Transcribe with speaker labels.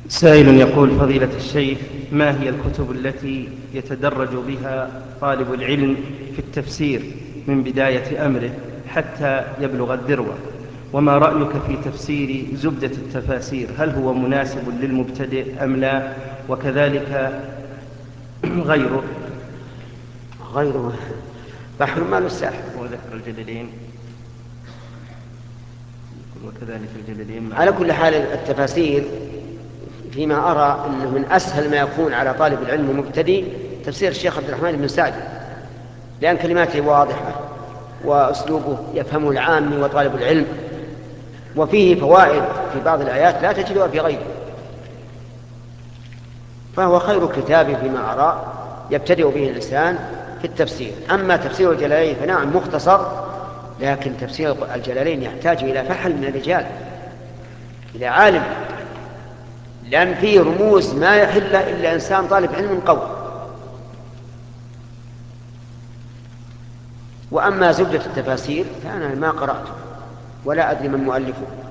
Speaker 1: سائل يقول: فضيلة الشيخ، ما هي الكتب التي يتدرج بها طالب العلم في التفسير من بداية أمره حتى يبلغ الذروة؟ وما رأيك في تفسير زبدة التفاسير؟ هل هو مناسب للمبتدئ أم لا؟ وكذلك غيره
Speaker 2: بحر ما الساحر
Speaker 1: وذكر الجليلين، وكذلك الجليلين.
Speaker 2: على كل حال التفاسير فيما أرى أنه من أسهل ما يكون على طالب العلم المبتدئ تفسير الشيخ عبد الرحمن بن سعدي، لأن كلماته واضحة وأسلوبه يفهمه العامي وطالب العلم، وفيه فوائد في بعض الآيات لا تجدها في غيره، فهو خير كتاب فيما أرى يبتدئ به الإنسان في التفسير. أما تفسير الجلالين فنعم مختصر، لكن تفسير الجلالين يحتاج إلى فحل من الرجال، إلى عالم، لأن فيه رموز ما يحل إلا إنسان طالب علم قوي. وأما زبدة التفاسير فأنا ما قرأته ولا أدري من مؤلفه.